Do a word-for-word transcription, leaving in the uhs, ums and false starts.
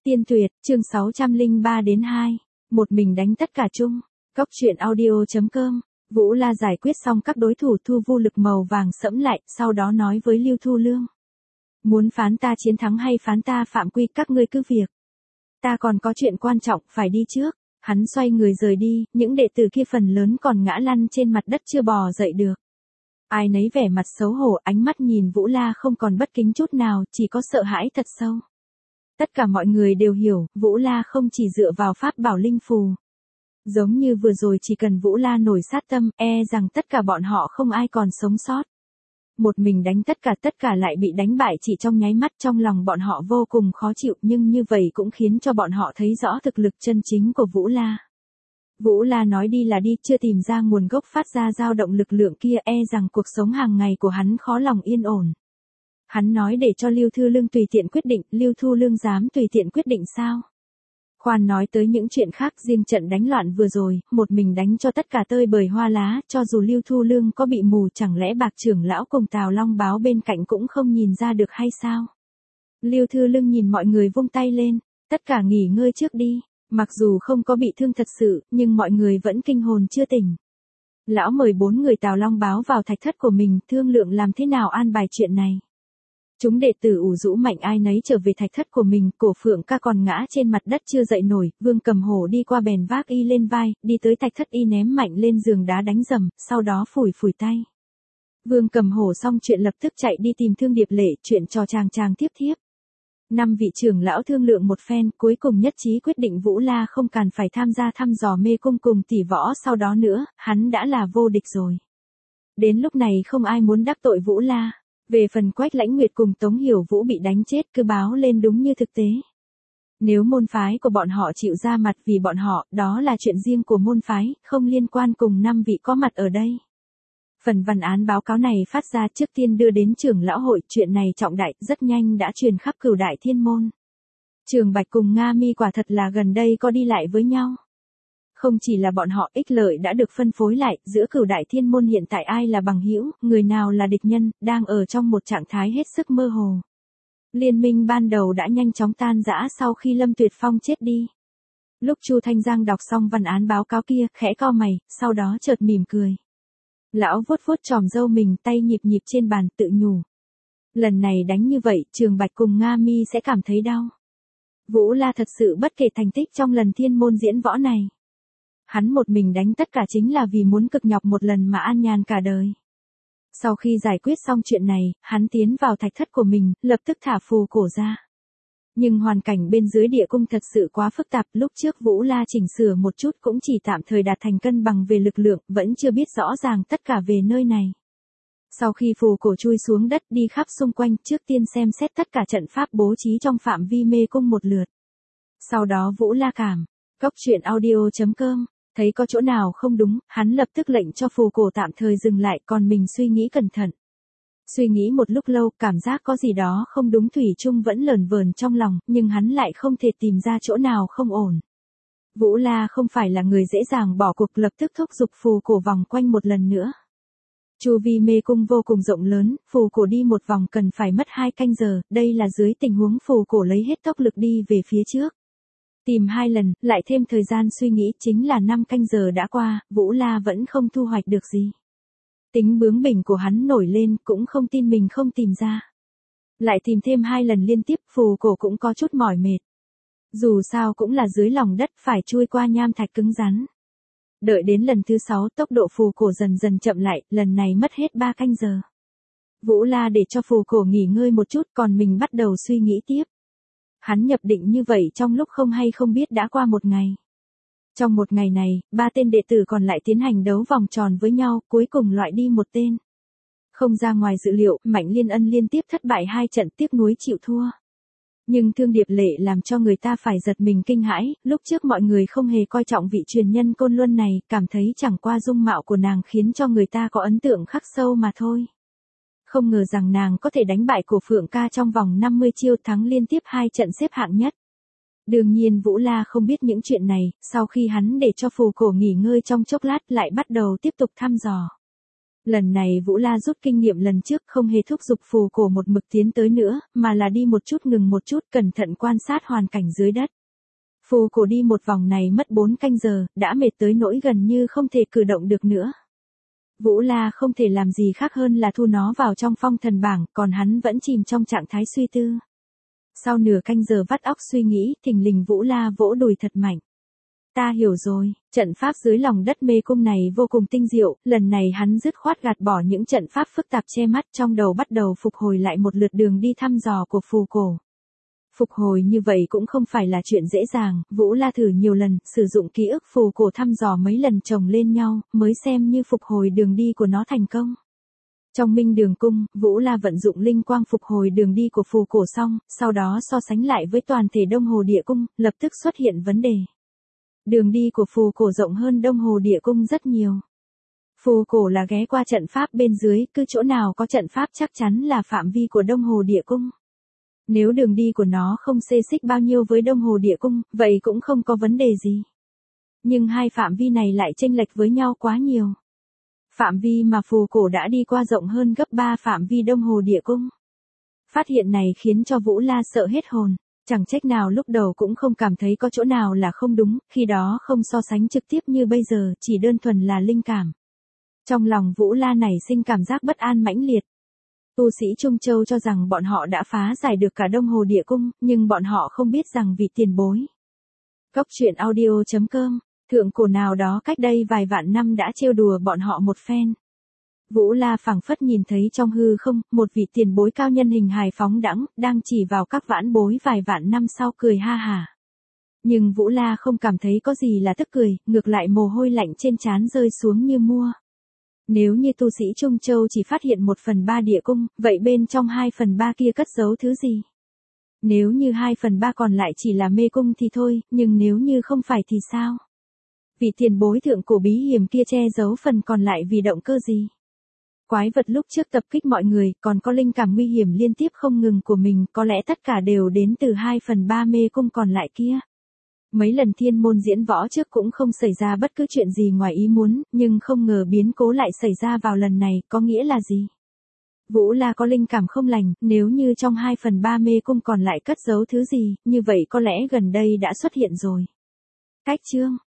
Tiên tuyệt, chương sáu trăm lẻ ba đến hai. Một mình đánh tất cả chung. Góc truyện audio.com. Vũ La giải quyết xong các đối thủ, thu vu lực màu vàng sẫm lại, sau đó nói với Lưu Thu Lương. Muốn phán ta chiến thắng hay phán ta phạm quy, các ngươi cứ việc. Ta còn có chuyện quan trọng, phải đi trước. Hắn xoay người rời đi, những đệ tử kia phần lớn còn ngã lăn trên mặt đất chưa bò dậy được. Ai nấy vẻ mặt xấu hổ, ánh mắt nhìn Vũ La không còn bất kính chút nào, chỉ có sợ hãi thật sâu. Tất cả mọi người đều hiểu, Vũ La không chỉ dựa vào pháp bảo linh phù. Giống như vừa rồi chỉ cần Vũ La nổi sát tâm, e rằng tất cả bọn họ không ai còn sống sót. Một mình đánh tất cả tất cả lại bị đánh bại chỉ trong nháy mắt, trong lòng bọn họ vô cùng khó chịu, nhưng như vậy cũng khiến cho bọn họ thấy rõ thực lực chân chính của Vũ La. Vũ La nói đi là đi, chưa tìm ra nguồn gốc phát ra dao động lực lượng kia, e rằng cuộc sống hàng ngày của hắn khó lòng yên ổn. Hắn nói để cho Lưu Thu Lương tùy tiện quyết định, Lưu Thu Lương dám tùy tiện quyết định sao? Khoan nói tới những chuyện khác, riêng trận đánh loạn vừa rồi, một mình đánh cho tất cả tơi bời hoa lá, cho dù Lưu Thu Lương có bị mù, chẳng lẽ Bạc trưởng lão cùng Tào Long Báo bên cạnh cũng không nhìn ra được hay sao? Lưu Thu Lương nhìn mọi người vung tay lên, tất cả nghỉ ngơi trước đi. Mặc dù không có bị thương thật sự, nhưng mọi người vẫn kinh hồn chưa tỉnh. Lão mời bốn người Tào Long Báo vào thạch thất của mình, thương lượng làm thế nào an bài chuyện này. Chúng đệ tử ủ rũ mạnh ai nấy trở về thạch thất của mình, Cổ Phượng Ca còn ngã trên mặt đất chưa dậy nổi, Vương Cầm Hổ đi qua bèn vác y lên vai, đi tới thạch thất y ném mạnh lên giường đá đánh dầm, sau đó phủi phủi tay. Vương Cầm Hổ xong chuyện lập tức chạy đi tìm Thương Điệp Lệ, chuyện trò chàng chàng tiếp tiếp. Năm vị trưởng lão thương lượng một phen, cuối cùng nhất trí quyết định Vũ La không cần phải tham gia thăm dò mê cung cùng tỷ võ sau đó nữa, hắn đã là vô địch rồi. Đến lúc này không ai muốn đắc tội Vũ La. Về phần Quách Lãnh Nguyệt cùng Tống Hiểu Vũ bị đánh chết cứ báo lên đúng như thực tế. Nếu môn phái của bọn họ chịu ra mặt vì bọn họ, đó là chuyện riêng của môn phái, không liên quan cùng năm vị có mặt ở đây. Phần văn án báo cáo này phát ra trước tiên đưa đến trưởng lão hội, chuyện này trọng đại, rất nhanh đã truyền khắp Cửu Đại Thiên Môn. Trường Bạch cùng Nga Mi quả thật là gần đây có đi lại với nhau. Không chỉ là bọn họ, ích lợi đã được phân phối lại, giữa Cửu Đại Thiên Môn hiện tại ai là bằng hữu, người nào là địch nhân, đang ở trong một trạng thái hết sức mơ hồ. Liên minh ban đầu đã nhanh chóng tan rã sau khi Lâm Tuyệt Phong chết đi. Lúc Chu Thanh Giang đọc xong văn án báo cáo kia, khẽ cau mày, sau đó chợt mỉm cười. Lão vuốt vuốt tròm râu mình, tay nhịp nhịp trên bàn, tự nhủ. Lần này đánh như vậy, Trường Bạch cùng Nga Mi sẽ cảm thấy đau. Vũ La thật sự bất kể thành tích trong lần thiên môn diễn võ này. Hắn một mình đánh tất cả chính là vì muốn cực nhọc một lần mà an nhàn cả đời. Sau khi giải quyết xong chuyện này, hắn tiến vào thạch thất của mình, lập tức thả phù cổ ra. Nhưng hoàn cảnh bên dưới địa cung thật sự quá phức tạp, lúc trước Vũ La chỉnh sửa một chút cũng chỉ tạm thời đạt thành cân bằng về lực lượng, vẫn chưa biết rõ ràng tất cả về nơi này. Sau khi phù cổ chui xuống đất đi khắp xung quanh, trước tiên xem xét tất cả trận pháp bố trí trong phạm vi mê cung một lượt. Sau đó Vũ La cảm, góc truyện audio.com, thấy có chỗ nào không đúng, hắn lập tức lệnh cho phù cổ tạm thời dừng lại, còn mình suy nghĩ cẩn thận. Suy nghĩ một lúc lâu, cảm giác có gì đó không đúng thủy chung vẫn lởn vởn trong lòng, nhưng hắn lại không thể tìm ra chỗ nào không ổn. Vũ La không phải là người dễ dàng bỏ cuộc, lập tức thúc giục phù cổ vòng quanh một lần nữa. Chu vi mê cung vô cùng rộng lớn, phù cổ đi một vòng cần phải mất hai canh giờ, đây là dưới tình huống phù cổ lấy hết tốc lực đi về phía trước. Tìm hai lần, lại thêm thời gian suy nghĩ, chính là năm canh giờ đã qua, Vũ La vẫn không thu hoạch được gì. Tính bướng bỉnh của hắn nổi lên, cũng không tin mình không tìm ra. Lại tìm thêm hai lần liên tiếp, phù cổ cũng có chút mỏi mệt. Dù sao cũng là dưới lòng đất, phải chui qua nham thạch cứng rắn. Đợi đến lần thứ sáu, tốc độ phù cổ dần dần chậm lại, lần này mất hết ba canh giờ. Vũ La để cho phù cổ nghỉ ngơi một chút, còn mình bắt đầu suy nghĩ tiếp. Hắn nhập định như vậy trong lúc không hay không biết đã qua một ngày. Trong một ngày này, ba tên đệ tử còn lại tiến hành đấu vòng tròn với nhau, cuối cùng loại đi một tên. Không ra ngoài dự liệu, Mạnh Liên Ân liên tiếp thất bại hai trận, tiếc nuối chịu thua. Nhưng Thương Điệp Lệ làm cho người ta phải giật mình kinh hãi, lúc trước mọi người không hề coi trọng vị truyền nhân Côn Luân này, cảm thấy chẳng qua dung mạo của nàng khiến cho người ta có ấn tượng khắc sâu mà thôi. Không ngờ rằng nàng có thể đánh bại Cổ Phượng Ca trong vòng năm mươi chiêu, thắng liên tiếp hai trận xếp hạng nhất. Đương nhiên Vũ La không biết những chuyện này, sau khi hắn để cho phù cổ nghỉ ngơi trong chốc lát lại bắt đầu tiếp tục thăm dò. Lần này Vũ La rút kinh nghiệm lần trước không hề thúc giục phù cổ một mực tiến tới nữa, mà là đi một chút ngừng một chút cẩn thận quan sát hoàn cảnh dưới đất. Phù cổ đi một vòng này mất bốn canh giờ, đã mệt tới nỗi gần như không thể cử động được nữa. Vũ La không thể làm gì khác hơn là thu nó vào trong phong thần bảng, còn hắn vẫn chìm trong trạng thái suy tư. Sau nửa canh giờ vắt óc suy nghĩ, thình lình Vũ La vỗ đùi thật mạnh. Ta hiểu rồi, trận pháp dưới lòng đất mê cung này vô cùng tinh diệu, lần này hắn dứt khoát gạt bỏ những trận pháp phức tạp che mắt, trong đầu bắt đầu phục hồi lại một lượt đường đi thăm dò của phù cổ. Phục hồi như vậy cũng không phải là chuyện dễ dàng, Vũ La thử nhiều lần, sử dụng ký ức phù cổ thăm dò mấy lần chồng lên nhau, mới xem như phục hồi đường đi của nó thành công. Trong Minh Đường Cung, Vũ La vận dụng linh quang phục hồi đường đi của phù cổ xong, sau đó so sánh lại với toàn thể Đông Hồ Địa Cung, lập tức xuất hiện vấn đề. Đường đi của phù cổ rộng hơn Đông Hồ Địa Cung rất nhiều. Phù cổ là ghé qua trận pháp bên dưới, cứ chỗ nào có trận pháp chắc chắn là phạm vi của Đông Hồ Địa Cung. Nếu đường đi của nó không xê xích bao nhiêu với Đông Hồ Địa Cung, vậy cũng không có vấn đề gì. Nhưng hai phạm vi này lại chênh lệch với nhau quá nhiều. Phạm vi mà phù cổ đã đi qua rộng hơn gấp ba phạm vi Đông Hồ Địa Cung. Phát hiện này khiến cho Vũ La sợ hết hồn. Chẳng trách nào lúc đầu cũng không cảm thấy có chỗ nào là không đúng, khi đó không so sánh trực tiếp như bây giờ, chỉ đơn thuần là linh cảm. Trong lòng Vũ La nảy sinh cảm giác bất an mãnh liệt. Tu sĩ Trung Châu cho rằng bọn họ đã phá giải được cả Đông Hồ Địa Cung, nhưng bọn họ không biết rằng vị tiền bối. Cốc truyện audio chấm com, thượng cổ nào đó cách đây vài vạn năm đã trêu đùa bọn họ một phen. Vũ La phảng phất nhìn thấy trong hư không, một vị tiền bối cao nhân hình hài phóng đãng, đang chỉ vào các vãn bối vài vạn năm sau cười ha hả. Nhưng Vũ La không cảm thấy có gì là tức cười, ngược lại mồ hôi lạnh trên trán rơi xuống như mưa. Nếu như tu sĩ Trung Châu chỉ phát hiện một phần ba địa cung, vậy bên trong hai phần ba kia cất giấu thứ gì? Nếu như hai phần ba còn lại chỉ là mê cung thì thôi, nhưng nếu như không phải thì sao? Vị tiền bối thượng cổ bí hiểm kia che giấu phần còn lại vì động cơ gì? Quái vật lúc trước tập kích mọi người, còn có linh cảm nguy hiểm liên tiếp không ngừng của mình, có lẽ tất cả đều đến từ hai phần ba mê cung còn lại kia. Mấy lần thiên môn diễn võ trước cũng không xảy ra bất cứ chuyện gì ngoài ý muốn, nhưng không ngờ biến cố lại xảy ra vào lần này, có nghĩa là gì? Vũ La có linh cảm không lành, nếu như trong hai phần ba mê cung còn lại cất giấu thứ gì, như vậy có lẽ gần đây đã xuất hiện rồi. Cách chương